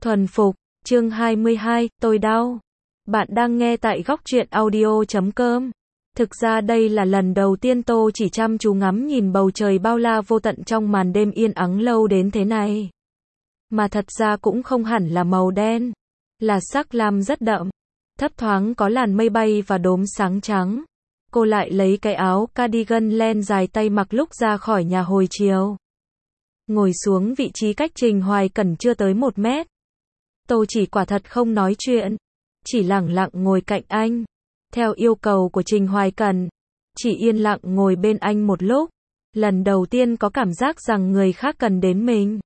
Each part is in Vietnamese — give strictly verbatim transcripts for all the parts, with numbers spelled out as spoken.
Thuần phục, chương hai mươi hai, tôi đau. Bạn đang nghe tại góc truyện audio chấm com. Thực ra đây là lần đầu tiên Tô chỉ chăm chú ngắm nhìn bầu trời bao la vô tận trong màn đêm yên ắng lâu đến thế này. Mà thật ra cũng không hẳn là màu đen, là sắc lam rất đậm. Thấp thoáng có làn mây bay và đốm sáng trắng. Cô lại lấy cái áo cardigan len dài tay mặc lúc ra khỏi nhà hồi chiều. Ngồi xuống vị trí cách Trình Hoài Cẩn chưa tới một mét. Tô chỉ quả thật không nói chuyện, chỉ lẳng lặng ngồi cạnh anh. Theo yêu cầu của Trình Hoài Cẩn, chỉ yên lặng ngồi bên anh một lúc. Lần đầu tiên có cảm giác rằng người khác cần đến mình.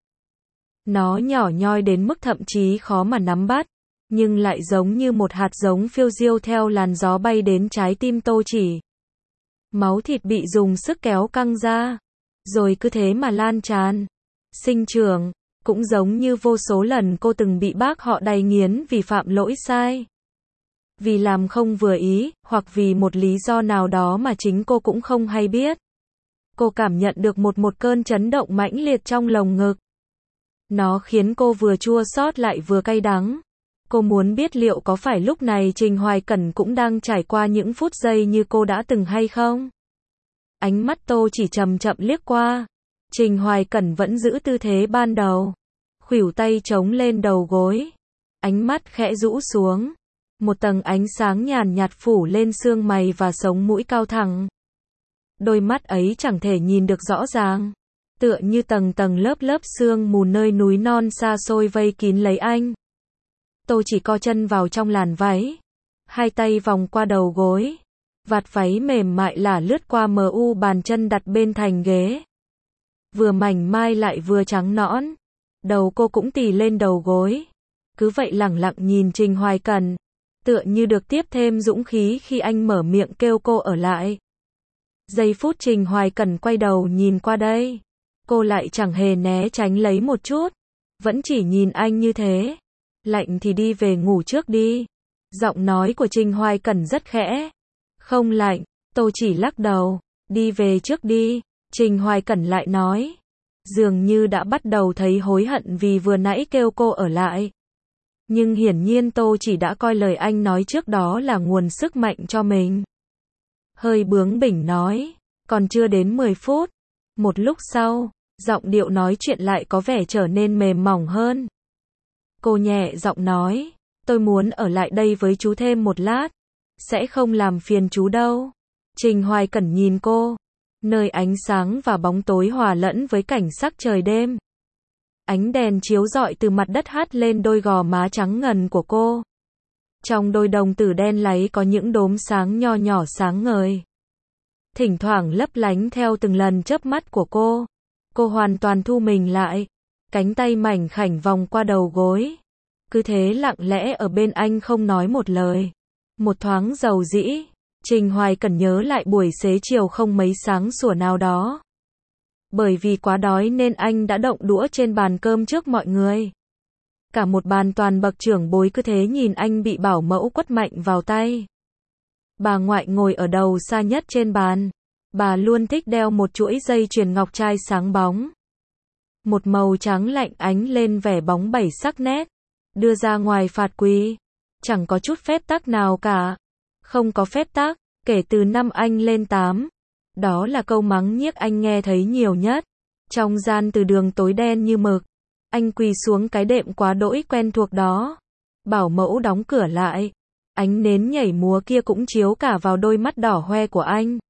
Nó nhỏ nhoi đến mức thậm chí khó mà nắm bắt, nhưng lại giống như một hạt giống phiêu diêu theo làn gió bay đến trái tim Tô chỉ. Máu thịt bị dùng sức kéo căng ra, rồi cứ thế mà lan tràn, sinh trưởng, cũng giống như vô số lần cô từng bị bác họ đày nghiến vì phạm lỗi sai. Vì làm không vừa ý, hoặc vì một lý do nào đó mà chính cô cũng không hay biết. Cô cảm nhận được một một cơn chấn động mãnh liệt trong lồng ngực. Nó khiến cô vừa chua xót lại vừa cay đắng. Cô muốn biết liệu có phải lúc này Trình Hoài Cẩn cũng đang trải qua những phút giây như cô đã từng hay không? Ánh mắt Tô chỉ chậm chậm liếc qua. Trình Hoài Cẩn vẫn giữ tư thế ban đầu. Khuỷu tay chống lên đầu gối. Ánh mắt khẽ rũ xuống. Một tầng ánh sáng nhàn nhạt phủ lên xương mày và sống mũi cao thẳng. Đôi mắt ấy chẳng thể nhìn được rõ ràng. Tựa như tầng tầng lớp lớp sương mù nơi núi non xa xôi vây kín lấy anh. Tô chỉ co chân vào trong làn váy. Hai tay vòng qua đầu gối. Vạt váy mềm mại lả lướt qua mờ u bàn chân đặt bên thành ghế. Vừa mảnh mai lại vừa trắng nõn. Đầu cô cũng tì lên đầu gối. Cứ vậy lẳng lặng nhìn Trình Hoài Cẩn. Tựa như được tiếp thêm dũng khí khi anh mở miệng kêu cô ở lại. Giây phút Trình Hoài Cẩn quay đầu nhìn qua đây. Cô lại chẳng hề né tránh lấy một chút. Vẫn chỉ nhìn anh như thế. Lạnh thì đi về ngủ trước đi. Giọng nói của Trình Hoài Cẩn rất khẽ. Không lạnh, Tô chỉ lắc đầu. Đi về trước đi. Trình Hoài Cẩn lại nói. Dường như đã bắt đầu thấy hối hận vì vừa nãy kêu cô ở lại. Nhưng hiển nhiên Tô chỉ đã coi lời anh nói trước đó là nguồn sức mạnh cho mình. Hơi bướng bỉnh nói. Còn chưa đến mười phút. Một lúc sau, giọng điệu nói chuyện lại có vẻ trở nên mềm mỏng hơn. Cô nhẹ giọng nói. Tôi muốn ở lại đây với chú thêm một lát. Sẽ không làm phiền chú đâu. Trình Hoài Cẩn nhìn cô. Nơi ánh sáng và bóng tối hòa lẫn với cảnh sắc trời đêm. Ánh đèn chiếu rọi từ mặt đất hắt lên đôi gò má trắng ngần của cô. Trong đôi đồng tử đen láy có những đốm sáng nho nhỏ sáng ngời. Thỉnh thoảng lấp lánh theo từng lần chớp mắt của cô. Cô hoàn toàn thu mình lại. Cánh tay mảnh khảnh vòng qua đầu gối. Cứ thế lặng lẽ ở bên anh không nói một lời. Một thoáng dầu dĩ. Trình Hoài Cẩn nhớ lại buổi xế chiều không mấy sáng sủa nào đó. Bởi vì quá đói nên anh đã động đũa trên bàn cơm trước mọi người. Cả một bàn toàn bậc trưởng bối cứ thế nhìn anh bị bảo mẫu quất mạnh vào tay. Bà ngoại ngồi ở đầu xa nhất trên bàn. Bà luôn thích đeo một chuỗi dây chuyền ngọc trai sáng bóng. Một màu trắng lạnh ánh lên vẻ bóng bẩy sắc nét. Đưa ra ngoài phạt quý. Chẳng có chút phép tắc nào cả. Không có phép tắc, kể từ năm anh lên tám. Đó là câu mắng nhiếc anh nghe thấy nhiều nhất. Trong gian từ đường tối đen như mực. Anh quỳ xuống cái đệm quá đỗi quen thuộc đó. Bảo mẫu đóng cửa lại. Ánh nến nhảy múa kia cũng chiếu cả vào đôi mắt đỏ hoe của anh.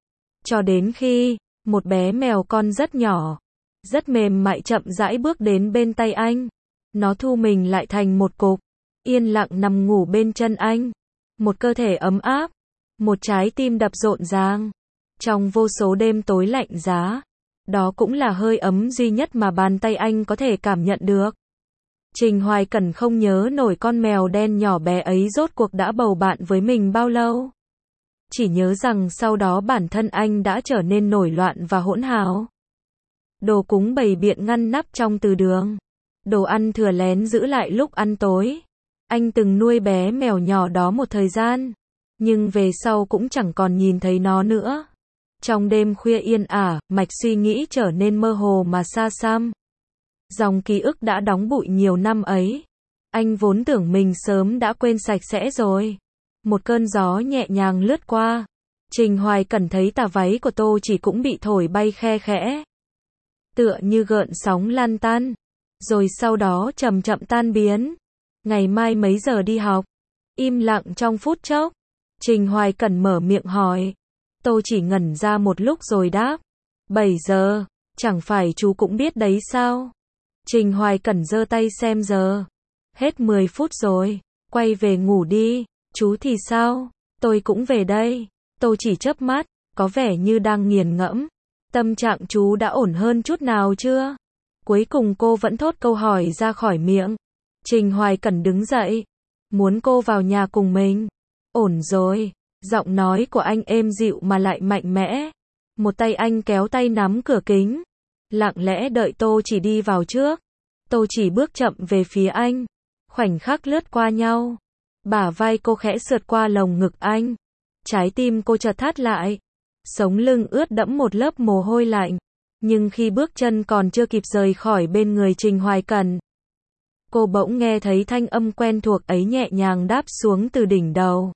Cho đến khi, một bé mèo con rất nhỏ, rất mềm mại chậm rãi bước đến bên tay anh. Nó thu mình lại thành một cục. Yên lặng nằm ngủ bên chân anh. Một cơ thể ấm áp. Một trái tim đập rộn ràng. Trong vô số đêm tối lạnh giá. Đó cũng là hơi ấm duy nhất mà bàn tay anh có thể cảm nhận được. Trình Hoài Cẩn không nhớ nổi con mèo đen nhỏ bé ấy rốt cuộc đã bầu bạn với mình bao lâu. Chỉ nhớ rằng sau đó bản thân anh đã trở nên nổi loạn và hỗn hào. Đồ cúng bày biện ngăn nắp trong từ đường. Đồ ăn thừa lén giữ lại lúc ăn tối. Anh từng nuôi bé mèo nhỏ đó một thời gian. Nhưng về sau cũng chẳng còn nhìn thấy nó nữa. Trong đêm khuya yên ả, mạch suy nghĩ trở nên mơ hồ mà xa xăm. Dòng ký ức đã đóng bụi nhiều năm ấy. Anh vốn tưởng mình sớm đã quên sạch sẽ rồi. Một cơn gió nhẹ nhàng lướt qua. Trình Hoài Cẩn thấy tà váy của Tô Chỉ cũng bị thổi bay khe khẽ. Tựa như gợn sóng lan tan. Rồi sau đó chậm chậm tan biến. Ngày mai mấy giờ đi học? Im lặng trong phút chốc. Trình Hoài Cẩn mở miệng hỏi. Tô Chỉ ngẩn ra một lúc rồi đáp. bảy giờ, chẳng phải chú cũng biết đấy sao? Trình Hoài Cẩn giơ tay xem giờ. Hết mười phút rồi, quay về ngủ đi. Chú thì sao? Tôi cũng về đây. Tô Chỉ chớp mắt, có vẻ như đang nghiền ngẫm. Tâm trạng chú đã ổn hơn chút nào chưa? Cuối cùng cô vẫn thốt câu hỏi ra khỏi miệng. Trình Hoài Cẩn đứng dậy, muốn cô vào nhà cùng mình. Ổn rồi. Giọng nói của anh êm dịu mà lại mạnh mẽ. Một tay anh kéo tay nắm cửa kính. Lặng lẽ đợi Tô Chỉ đi vào trước. Tô Chỉ bước chậm về phía anh. Khoảnh khắc lướt qua nhau. Bả vai cô khẽ sượt qua lồng ngực anh. Trái tim cô chợt thắt lại. Sống lưng ướt đẫm một lớp mồ hôi lạnh. Nhưng khi bước chân còn chưa kịp rời khỏi bên người Trình Hoài Cẩn, cô bỗng nghe thấy thanh âm quen thuộc ấy nhẹ nhàng đáp xuống từ đỉnh đầu.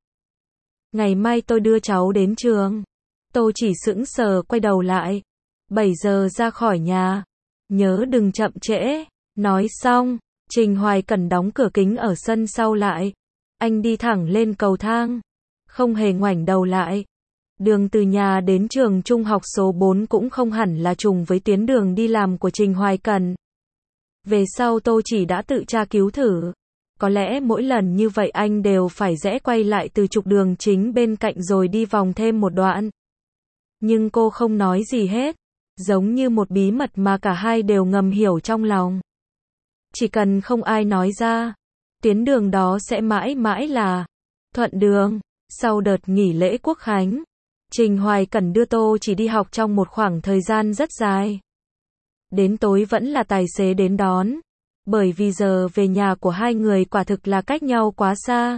Ngày mai tôi đưa cháu đến trường. Tô Chỉ sững sờ quay đầu lại. bảy giờ ra khỏi nhà. Nhớ đừng chậm trễ. Nói xong, Trình Hoài Cẩn đóng cửa kính ở sân sau lại. Anh đi thẳng lên cầu thang. Không hề ngoảnh đầu lại. Đường từ nhà đến trường trung học số bốn cũng không hẳn là trùng với tuyến đường đi làm của Trình Hoài Cẩn. Về sau Tô Chỉ đã tự tra cứu thử. Có lẽ mỗi lần như vậy anh đều phải rẽ quay lại từ trục đường chính bên cạnh rồi đi vòng thêm một đoạn. Nhưng cô không nói gì hết. Giống như một bí mật mà cả hai đều ngầm hiểu trong lòng. Chỉ cần không ai nói ra, tuyến đường đó sẽ mãi mãi là thuận đường. Sau đợt nghỉ lễ Quốc khánh, Trình Hoài Cẩn đưa Tô Chỉ đi học trong một khoảng thời gian rất dài. Đến tối vẫn là tài xế đến đón. Bởi vì giờ về nhà của hai người quả thực là cách nhau quá xa.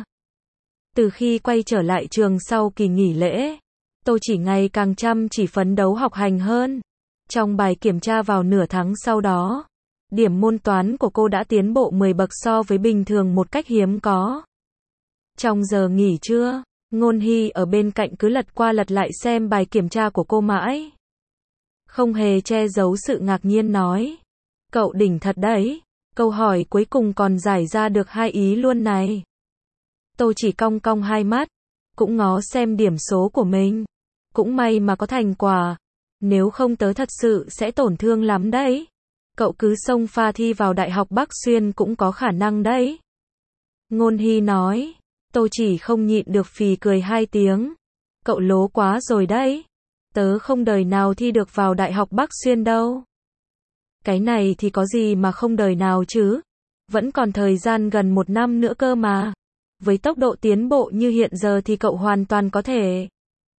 Từ khi quay trở lại trường sau kỳ nghỉ lễ, Tô Chỉ ngày càng chăm chỉ phấn đấu học hành hơn. Trong bài kiểm tra vào nửa tháng sau đó, điểm môn toán của cô đã tiến bộ mười bậc so với bình thường một cách hiếm có. Trong giờ nghỉ trưa, Ngôn Hy ở bên cạnh cứ lật qua lật lại xem bài kiểm tra của cô mãi. Không hề che giấu sự ngạc nhiên nói. Cậu đỉnh thật đấy. Câu hỏi cuối cùng còn giải ra được hai ý luôn này. Tô Chỉ cong cong hai mắt. Cũng ngó xem điểm số của mình. Cũng may mà có thành quả. Nếu không tớ thật sự sẽ tổn thương lắm đấy. Cậu cứ xông pha thi vào Đại học Bắc Xuyên cũng có khả năng đấy. Ngôn Hy nói. Tô Chỉ không nhịn được phì cười hai tiếng. Cậu lố quá rồi đấy. Tớ không đời nào thi được vào Đại học Bắc Xuyên đâu. Cái này thì có gì mà không đời nào chứ. Vẫn còn thời gian gần một năm nữa cơ mà. Với tốc độ tiến bộ như hiện giờ thì cậu hoàn toàn có thể.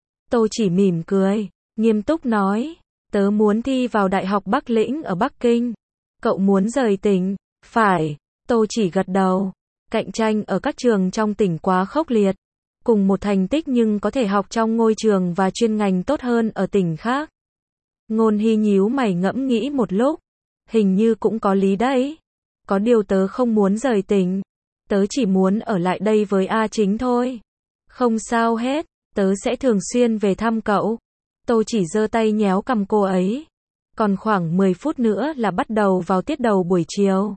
Tô Chỉ mỉm cười, nghiêm túc nói. Tớ muốn thi vào Đại học Bắc Lĩnh ở Bắc Kinh. Cậu muốn rời tỉnh? Phải. Tô Chỉ gật đầu. Cạnh tranh ở các trường trong tỉnh quá khốc liệt. Cùng một thành tích nhưng có thể học trong ngôi trường và chuyên ngành tốt hơn ở tỉnh khác. Ngôn Hy nhíu mày ngẫm nghĩ một lúc. Hình như cũng có lý đấy. Có điều tớ không muốn rời tỉnh. Tớ chỉ muốn ở lại đây với A Chính thôi. Không sao hết, tớ sẽ thường xuyên về thăm cậu. Tô Chỉ giơ tay nhéo cằm cô ấy. Còn khoảng mười phút nữa là bắt đầu vào tiết đầu buổi chiều.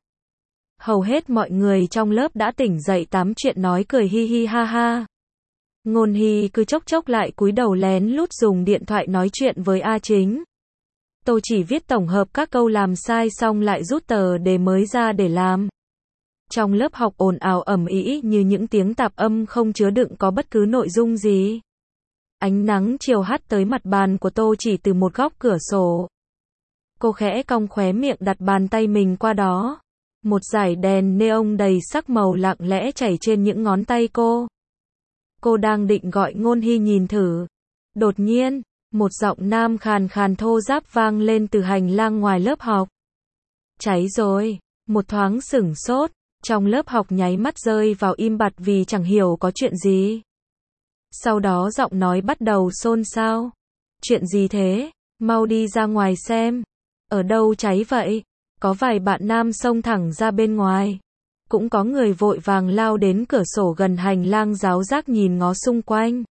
Hầu hết mọi người trong lớp đã tỉnh dậy tám chuyện nói cười hi hi ha ha. Ngôn Hy cứ chốc chốc lại cúi đầu lén lút dùng điện thoại nói chuyện với A Chính. Tô Chỉ viết tổng hợp các câu làm sai xong lại rút tờ đề mới ra để làm. Trong lớp học ồn ào ầm ĩ như những tiếng tạp âm không chứa đựng có bất cứ nội dung gì. Ánh nắng chiều hắt tới mặt bàn của Tô Chỉ từ một góc cửa sổ. Cô khẽ cong khóe miệng đặt bàn tay mình qua đó. Một dải đèn neon đầy sắc màu lặng lẽ chảy trên những ngón tay cô. Cô đang định gọi Ngôn Hy nhìn thử. Đột nhiên, một giọng nam khàn khàn thô ráp vang lên từ hành lang ngoài lớp học. Cháy rồi. Một thoáng sửng sốt, trong lớp học nháy mắt rơi vào im bặt vì chẳng hiểu có chuyện gì. Sau đó giọng nói bắt đầu xôn xao. Chuyện gì thế? Mau đi ra ngoài xem. Ở đâu cháy vậy? Có vài bạn nam xông thẳng ra bên ngoài. Cũng có người vội vàng lao đến cửa sổ gần hành lang ráo rác nhìn ngó xung quanh.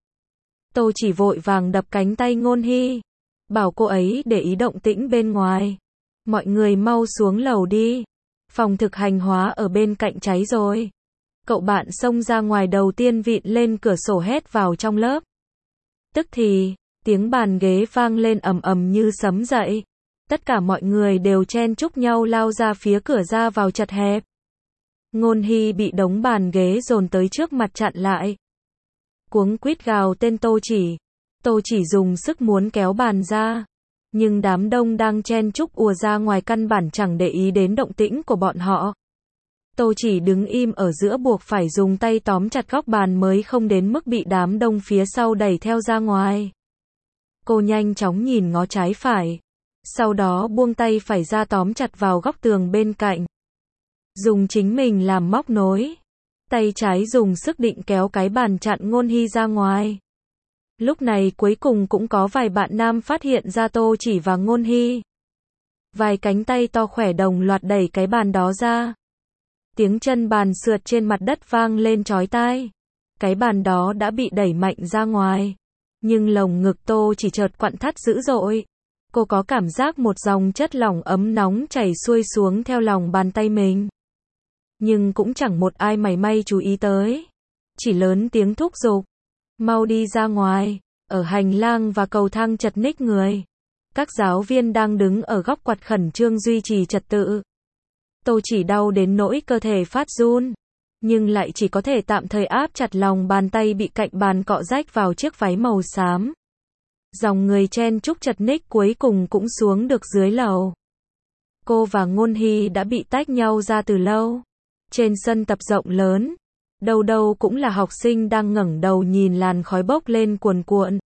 Tô chỉ vội vàng đập cánh tay Ngôn Hy, bảo cô ấy để ý động tĩnh bên ngoài. Mọi người mau xuống lầu đi. Phòng thực hành hóa ở bên cạnh cháy rồi. Cậu bạn xông ra ngoài đầu tiên vịn lên cửa sổ hét vào trong lớp. Tức thì, tiếng bàn ghế vang lên ầm ầm như sấm dậy. Tất cả mọi người đều chen chúc nhau lao ra phía cửa ra vào chật hẹp. Ngôn Hy bị đống bàn ghế dồn tới trước mặt chặn lại. Cuống quýt gào tên Tô Chỉ. Tô Chỉ dùng sức muốn kéo bàn ra. Nhưng đám đông đang chen chúc ùa ra ngoài căn bản chẳng để ý đến động tĩnh của bọn họ. Tô Chỉ đứng im ở giữa buộc phải dùng tay tóm chặt góc bàn mới không đến mức bị đám đông phía sau đẩy theo ra ngoài. Cô nhanh chóng nhìn ngó trái phải. Sau đó buông tay phải ra tóm chặt vào góc tường bên cạnh. Dùng chính mình làm móc nối. Tay trái dùng sức định kéo cái bàn chặn Ngôn Hy ra ngoài. Lúc này cuối cùng cũng có vài bạn nam phát hiện ra Tô Chỉ và Ngôn Hy. Vài cánh tay to khỏe đồng loạt đẩy cái bàn đó ra. Tiếng chân bàn sượt trên mặt đất vang lên chói tai. Cái bàn đó đã bị đẩy mạnh ra ngoài. Nhưng lồng ngực Tô Chỉ chợt quặn thắt dữ dội. Cô có cảm giác một dòng chất lỏng ấm nóng chảy xuôi xuống theo lòng bàn tay mình. Nhưng cũng chẳng một ai mảy may chú ý tới. Chỉ lớn tiếng thúc giục. Mau đi ra ngoài. Ở hành lang và cầu thang chật ních người. Các giáo viên đang đứng ở góc quạt khẩn trương duy trì trật tự. Tô Chỉ đau đến nỗi cơ thể phát run. Nhưng lại chỉ có thể tạm thời áp chặt lòng bàn tay bị cạnh bàn cọ rách vào chiếc váy màu xám. Dòng người chen chúc chật ních cuối cùng cũng xuống được dưới lầu. Cô và Ngôn Hy đã bị tách nhau ra từ lâu. Trên sân tập rộng lớn, đâu đâu cũng là học sinh đang ngẩng đầu nhìn làn khói bốc lên cuồn cuộn.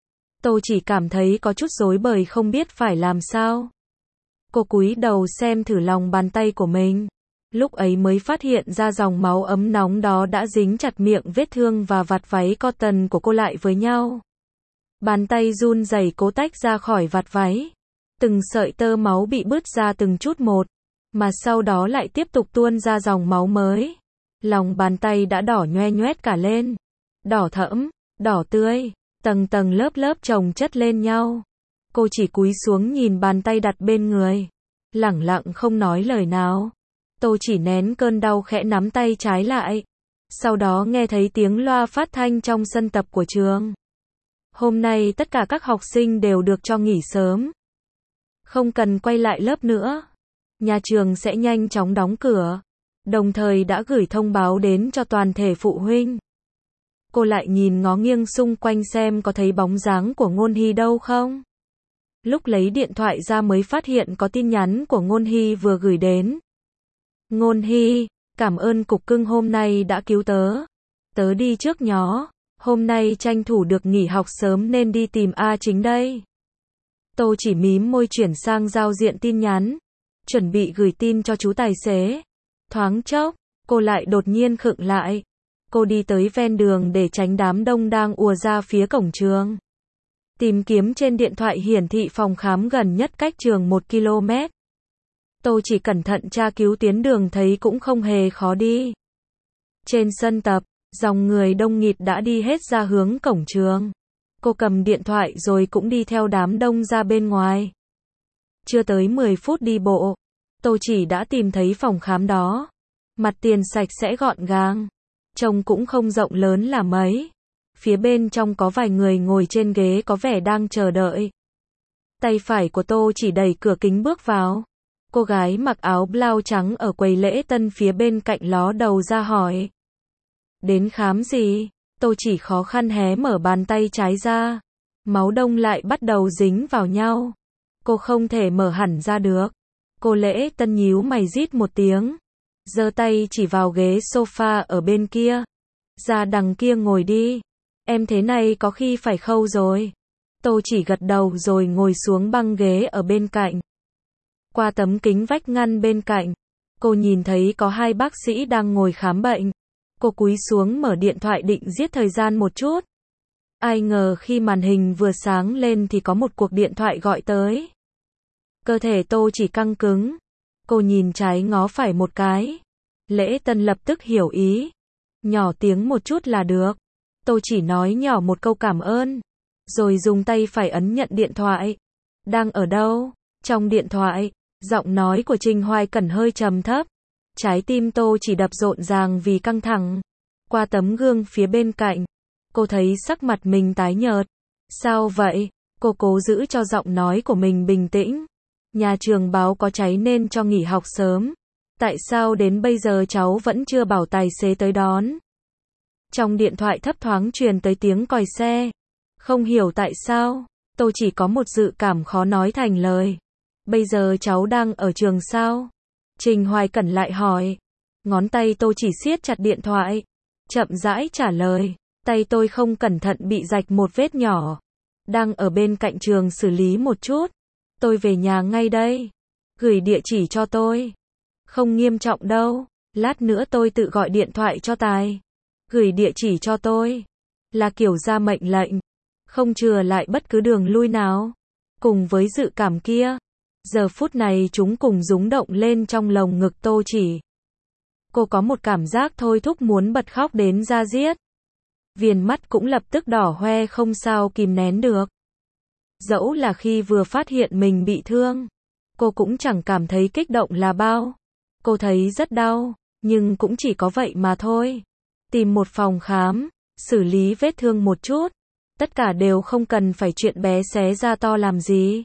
Tô chỉ cảm thấy có chút rối bời không biết phải làm sao. Cô cúi đầu xem thử lòng bàn tay của mình. Lúc ấy mới phát hiện ra dòng máu ấm nóng đó đã dính chặt miệng vết thương và vạt váy cotton của cô lại với nhau. Bàn tay run rẩy cố tách ra khỏi vạt váy. Từng sợi tơ máu bị bứt ra từng chút một, mà sau đó lại tiếp tục tuôn ra dòng máu mới. Lòng bàn tay đã đỏ nhoe nhoét cả lên. Đỏ thẫm, đỏ tươi, tầng tầng lớp lớp chồng chất lên nhau. Cô chỉ cúi xuống nhìn bàn tay đặt bên người. Lẳng lặng không nói lời nào. Tô chỉ nén cơn đau khẽ nắm tay trái lại. Sau đó nghe thấy tiếng loa phát thanh trong sân tập của trường. Hôm nay tất cả các học sinh đều được cho nghỉ sớm. Không cần quay lại lớp nữa. Nhà trường sẽ nhanh chóng đóng cửa. Đồng thời đã gửi thông báo đến cho toàn thể phụ huynh. Cô lại nhìn ngó nghiêng xung quanh xem có thấy bóng dáng của Ngôn Hy đâu không. Lúc lấy điện thoại ra mới phát hiện có tin nhắn của Ngôn Hy vừa gửi đến. Ngôn Hy, cảm ơn cục cưng hôm nay đã cứu tớ. Tớ đi trước nhó. Hôm nay tranh thủ được nghỉ học sớm nên đi tìm A Chính đây. Tô chỉ mím môi chuyển sang giao diện tin nhắn. Chuẩn bị gửi tin cho chú tài xế. Thoáng chốc, cô lại đột nhiên khựng lại. Cô đi tới ven đường để tránh đám đông đang ùa ra phía cổng trường. Tìm kiếm trên điện thoại hiển thị phòng khám gần nhất cách trường một ki lô mét. Tô chỉ cẩn thận tra cứu tuyến đường thấy cũng không hề khó đi. Trên sân tập, dòng người đông nghịt đã đi hết ra hướng cổng trường. Cô cầm điện thoại rồi cũng đi theo đám đông ra bên ngoài. Chưa tới mười phút đi bộ, Tô chỉ đã tìm thấy phòng khám đó. Mặt tiền sạch sẽ gọn gàng. Trông cũng không rộng lớn là mấy. Phía bên trong có vài người ngồi trên ghế có vẻ đang chờ đợi. Tay phải của Tô chỉ đẩy cửa kính bước vào. Cô gái mặc áo blau trắng ở quầy lễ tân phía bên cạnh ló đầu ra hỏi. Đến khám gì? Tô chỉ khó khăn hé mở bàn tay trái ra. Máu đông lại bắt đầu dính vào nhau. Cô không thể mở hẳn ra được. Cô lễ tân nhíu mày rít một tiếng. Giơ tay chỉ vào ghế sofa ở bên kia. Ra đằng kia ngồi đi. Em thế này có khi phải khâu rồi. Tô chỉ gật đầu rồi ngồi xuống băng ghế ở bên cạnh. Qua tấm kính vách ngăn bên cạnh, cô nhìn thấy có hai bác sĩ đang ngồi khám bệnh. Cô cúi xuống mở điện thoại định giết thời gian một chút. Ai ngờ khi màn hình vừa sáng lên thì có một cuộc điện thoại gọi tới. Cơ thể Tô chỉ căng cứng. Cô nhìn trái ngó phải một cái. Lễ Tân lập tức hiểu ý. Nhỏ tiếng một chút là được. Tôi chỉ nói nhỏ một câu cảm ơn. Rồi dùng tay phải ấn nhận điện thoại. Đang ở đâu? Trong điện thoại, giọng nói của Trình Hoài Cẩn hơi trầm thấp. Trái tim Tô chỉ đập rộn ràng vì căng thẳng. Qua tấm gương phía bên cạnh, cô thấy sắc mặt mình tái nhợt. Sao vậy? Cô cố giữ cho giọng nói của mình bình tĩnh. Nhà trường báo có cháy nên cho nghỉ học sớm. Tại sao đến bây giờ cháu vẫn chưa bảo tài xế tới đón? Trong điện thoại thấp thoáng truyền tới tiếng còi xe. Không hiểu tại sao, tôi chỉ có một dự cảm khó nói thành lời. Bây giờ cháu đang ở trường sao? Trình Hoài Cẩn lại hỏi. Ngón tay tôi chỉ siết chặt điện thoại. Chậm rãi trả lời. Tay tôi không cẩn thận bị rạch một vết nhỏ. Đang ở bên cạnh trường xử lý một chút. Tôi về nhà ngay đây. Gửi địa chỉ cho tôi. Không nghiêm trọng đâu. Lát nữa tôi tự gọi điện thoại cho Tài. Gửi địa chỉ cho tôi. Là kiểu ra mệnh lệnh. Không chừa lại bất cứ đường lui nào. Cùng với dự cảm kia. Giờ phút này chúng cùng rúng động lên trong lồng ngực Tô Chỉ. Cô có một cảm giác thôi thúc muốn bật khóc đến da diết. Viền mắt cũng lập tức đỏ hoe không sao kìm nén được. Dẫu là khi vừa phát hiện mình bị thương, cô cũng chẳng cảm thấy kích động là bao. Cô thấy rất đau, nhưng cũng chỉ có vậy mà thôi. Tìm một phòng khám, xử lý vết thương một chút. Tất cả đều không cần phải chuyện bé xé ra to làm gì.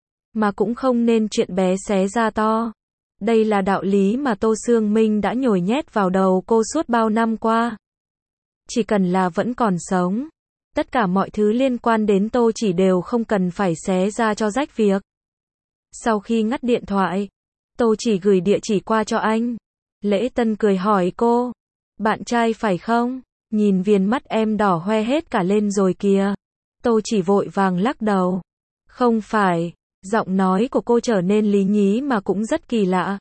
Mà cũng không nên chuyện bé xé ra to. Đây là đạo lý mà Tô Sương Minh đã nhồi nhét vào đầu cô suốt bao năm qua. Chỉ cần là vẫn còn sống, tất cả mọi thứ liên quan đến Tô Chỉ đều không cần phải xé ra cho rách việc. Sau khi ngắt điện thoại, Tô Chỉ gửi địa chỉ qua cho anh. Lễ Tân cười hỏi cô, bạn trai phải không? Nhìn viền mắt em đỏ hoe hết cả lên rồi kìa. Tô Chỉ vội vàng lắc đầu. Không phải, giọng nói của cô trở nên lý nhí mà cũng rất kỳ lạ.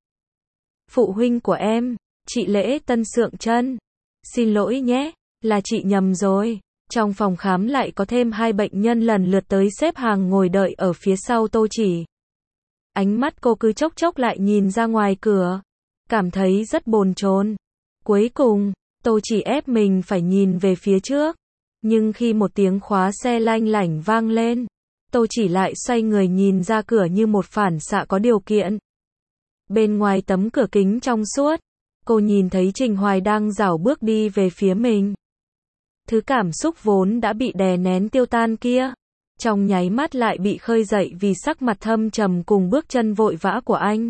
Phụ huynh của em, chị Lễ Tân sượng chân. Xin lỗi nhé, là chị nhầm rồi. Trong phòng khám lại có thêm hai bệnh nhân lần lượt tới xếp hàng ngồi đợi ở phía sau Tô Chỉ. Ánh mắt cô cứ chốc chốc lại nhìn ra ngoài cửa. Cảm thấy rất bồn chồn. Cuối cùng, Tô Chỉ ép mình phải nhìn về phía trước. Nhưng khi một tiếng khóa xe lanh lảnh vang lên, Tô Chỉ lại xoay người nhìn ra cửa như một phản xạ có điều kiện. Bên ngoài tấm cửa kính trong suốt, cô nhìn thấy Trình Hoài đang rảo bước đi về phía mình. Thứ cảm xúc vốn đã bị đè nén tiêu tan kia, trong nháy mắt lại bị khơi dậy vì sắc mặt thâm trầm cùng bước chân vội vã của anh.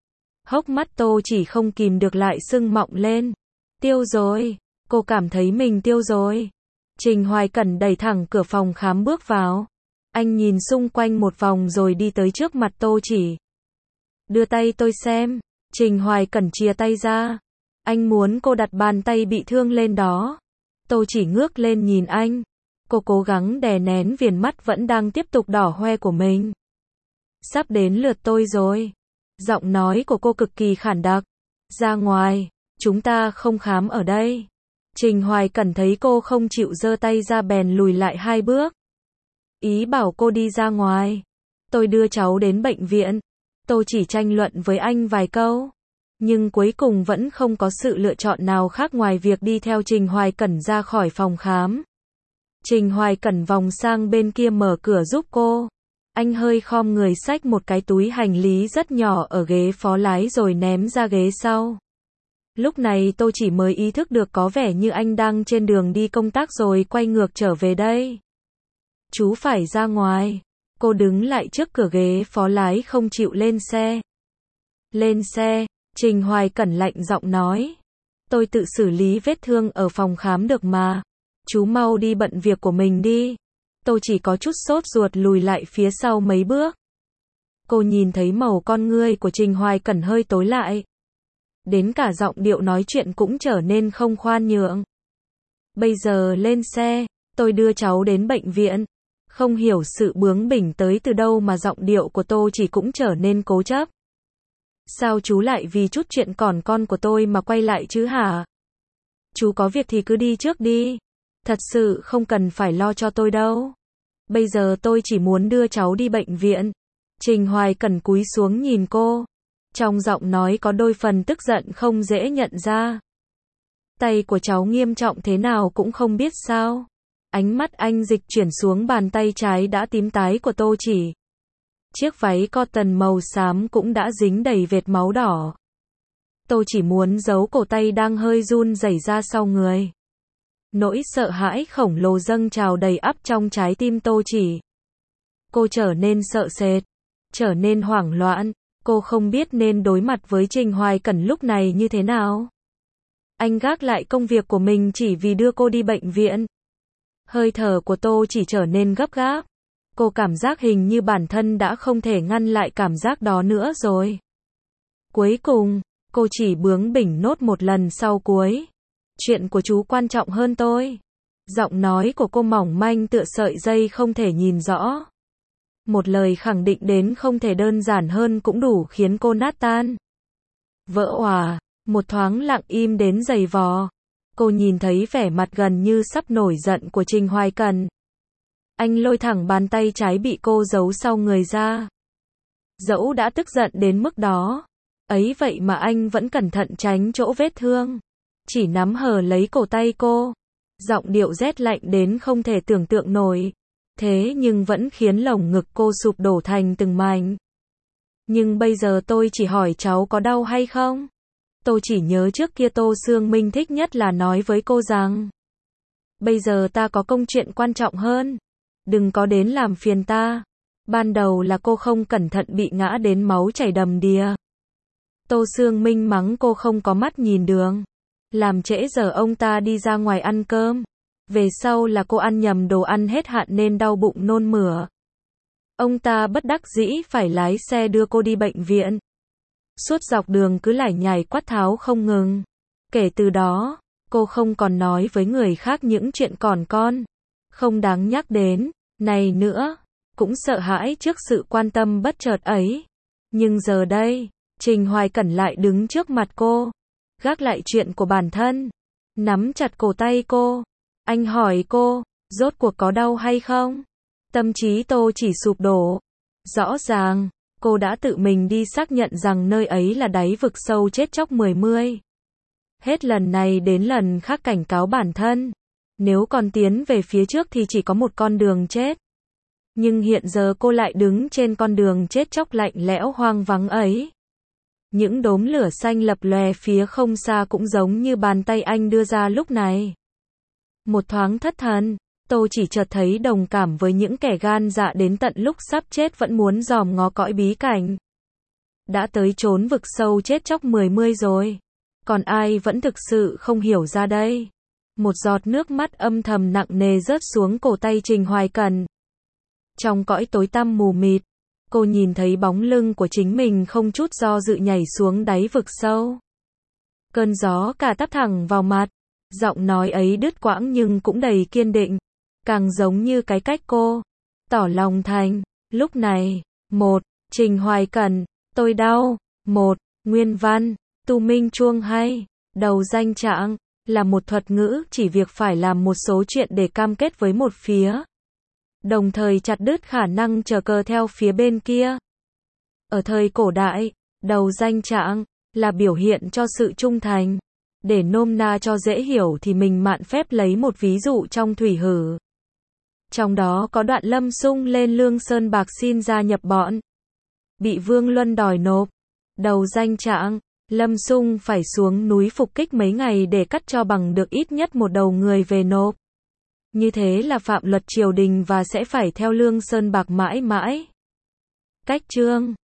Hốc mắt Tô Chỉ không kìm được lại sưng mọng lên. Tiêu rồi, cô cảm thấy mình tiêu rồi. Trình Hoài Cẩn đẩy thẳng cửa phòng khám bước vào. Anh nhìn xung quanh một vòng rồi đi tới trước mặt Tô Chỉ. Đưa tay tôi xem. Trình Hoài Cẩn chia tay ra. Anh muốn cô đặt bàn tay bị thương lên đó. Tô Chỉ ngước lên nhìn anh. Cô cố gắng đè nén viền mắt vẫn đang tiếp tục đỏ hoe của mình. Sắp đến lượt tôi rồi. Giọng nói của cô cực kỳ khản đặc. Ra ngoài, chúng ta không khám ở đây. Trình Hoài Cẩn thấy cô không chịu giơ tay ra bèn lùi lại hai bước. Ý bảo cô đi ra ngoài. Tôi đưa cháu đến bệnh viện. Tô Chỉ tranh luận với anh vài câu. Nhưng cuối cùng vẫn không có sự lựa chọn nào khác ngoài việc đi theo Trình Hoài Cẩn ra khỏi phòng khám. Trình Hoài Cẩn vòng sang bên kia mở cửa giúp cô. Anh hơi khom người xách một cái túi hành lý rất nhỏ ở ghế phó lái rồi ném ra ghế sau. Lúc này tôi chỉ mới ý thức được có vẻ như anh đang trên đường đi công tác rồi quay ngược trở về đây. Chú phải ra ngoài. Cô đứng lại trước cửa ghế phó lái không chịu lên xe. Lên xe, Trình Hoài Cẩn lạnh giọng nói. Tôi tự xử lý vết thương ở phòng khám được mà. Chú mau đi bận việc của mình đi. Tôi chỉ có chút sốt ruột lùi lại phía sau mấy bước. Cô nhìn thấy màu con ngươi của Trình Hoài Cẩn hơi tối lại. Đến cả giọng điệu nói chuyện cũng trở nên không khoan nhượng. Bây giờ lên xe, tôi đưa cháu đến bệnh viện. Không hiểu sự bướng bỉnh tới từ đâu mà giọng điệu của tôi chỉ cũng trở nên cố chấp. Sao chú lại vì chút chuyện còn con của tôi mà quay lại chứ hả? Chú có việc thì cứ đi trước đi. Thật sự không cần phải lo cho tôi đâu. Bây giờ tôi chỉ muốn đưa cháu đi bệnh viện. Trình Hoài Cẩn cúi xuống nhìn cô. Trong giọng nói có đôi phần tức giận không dễ nhận ra. Tay của cháu nghiêm trọng thế nào cũng không biết sao. Ánh mắt anh dịch chuyển xuống bàn tay trái đã tím tái của Tô Chỉ. Chiếc váy cotton màu xám cũng đã dính đầy vệt máu đỏ. Tô Chỉ muốn giấu cổ tay đang hơi run rẩy ra sau người. Nỗi sợ hãi khổng lồ dâng trào đầy ắp trong trái tim Tô Chỉ. Cô trở nên sợ sệt, trở nên hoảng loạn, cô không biết nên đối mặt với Trình Hoài Cẩn lúc này như thế nào. Anh gác lại công việc của mình chỉ vì đưa cô đi bệnh viện. Hơi thở của Tô Chỉ trở nên gấp gáp. Cô cảm giác hình như bản thân đã không thể ngăn lại cảm giác đó nữa rồi. Cuối cùng, cô chỉ bướng bỉnh nốt một lần sau cuối. Chuyện của chú quan trọng hơn tôi. Giọng nói của cô mỏng manh tựa sợi dây không thể nhìn rõ. Một lời khẳng định đến không thể đơn giản hơn cũng đủ khiến cô nát tan. Vỡ òa, một thoáng lặng im đến dày vò. Cô nhìn thấy vẻ mặt gần như sắp nổi giận của Trình Hoài Cẩn. Anh lôi thẳng bàn tay trái bị cô giấu sau người ra. Dẫu đã tức giận đến mức đó, ấy vậy mà anh vẫn cẩn thận tránh chỗ vết thương. Chỉ nắm hờ lấy cổ tay cô. Giọng điệu rét lạnh đến không thể tưởng tượng nổi. Thế nhưng vẫn khiến lồng ngực cô sụp đổ thành từng mảnh. Nhưng bây giờ tôi chỉ hỏi cháu có đau hay không? Tôi chỉ nhớ trước kia Tô Sương Minh thích nhất là nói với cô rằng: bây giờ ta có công chuyện quan trọng hơn. Đừng có đến làm phiền ta. Ban đầu là cô không cẩn thận bị ngã đến máu chảy đầm đìa. Tô Sương Minh mắng cô không có mắt nhìn đường. Làm trễ giờ ông ta đi ra ngoài ăn cơm. Về sau là cô ăn nhầm đồ ăn hết hạn nên đau bụng nôn mửa. Ông ta bất đắc dĩ phải lái xe đưa cô đi bệnh viện. Suốt dọc đường cứ lải nhải quát tháo không ngừng. Kể từ đó, cô không còn nói với người khác những chuyện còn con, không đáng nhắc đến, này nữa, cũng sợ hãi trước sự quan tâm bất chợt ấy. Nhưng giờ đây, Trình Hoài Cẩn lại đứng trước mặt cô, gác lại chuyện của bản thân, nắm chặt cổ tay cô. Anh hỏi cô, rốt cuộc có đau hay không? Tâm trí Tô Chỉ sụp đổ. Rõ ràng, cô đã tự mình đi xác nhận rằng nơi ấy là đáy vực sâu chết chóc mười mươi. Hết lần này đến lần khác cảnh cáo bản thân. Nếu còn tiến về phía trước thì chỉ có một con đường chết. Nhưng hiện giờ cô lại đứng trên con đường chết chóc lạnh lẽo hoang vắng ấy. Những đốm lửa xanh lập lòe phía không xa cũng giống như bàn tay anh đưa ra lúc này. Một thoáng thất thần, Tô Chỉ chợt thấy đồng cảm với những kẻ gan dạ đến tận lúc sắp chết vẫn muốn dòm ngó cõi bí cảnh. Đã tới chốn vực sâu chết chóc mười mươi rồi. Còn ai vẫn thực sự không hiểu ra đây? Một giọt nước mắt âm thầm nặng nề rớt xuống cổ tay Trình Hoài Cẩn. Trong cõi tối tăm mù mịt, cô nhìn thấy bóng lưng của chính mình không chút do dự nhảy xuống đáy vực sâu. Cơn gió cả tắp thẳng vào mặt. Giọng nói ấy đứt quãng nhưng cũng đầy kiên định. Càng giống như cái cách cô tỏ lòng thành. Lúc này, một, Trình Hoài Cẩn, tôi đau. Một, nguyên văn, Tu Minh Chuông hay, đầu danh trạng, là một thuật ngữ chỉ việc phải làm một số chuyện để cam kết với một phía. Đồng thời chặt đứt khả năng chờ cờ theo phía bên kia. Ở thời cổ đại, đầu danh trạng là biểu hiện cho sự trung thành. Để nôm na cho dễ hiểu thì mình mạn phép lấy một ví dụ trong Thủy Hử. Trong đó có đoạn Lâm Sung lên Lương Sơn Bạc xin gia nhập bọn. Bị Vương Luân đòi nộp. Đầu danh trạng, Lâm Sung phải xuống núi phục kích mấy ngày để cắt cho bằng được ít nhất một đầu người về nộp. Như thế là phạm luật triều đình và sẽ phải theo Lương Sơn Bạc mãi mãi. Cách chương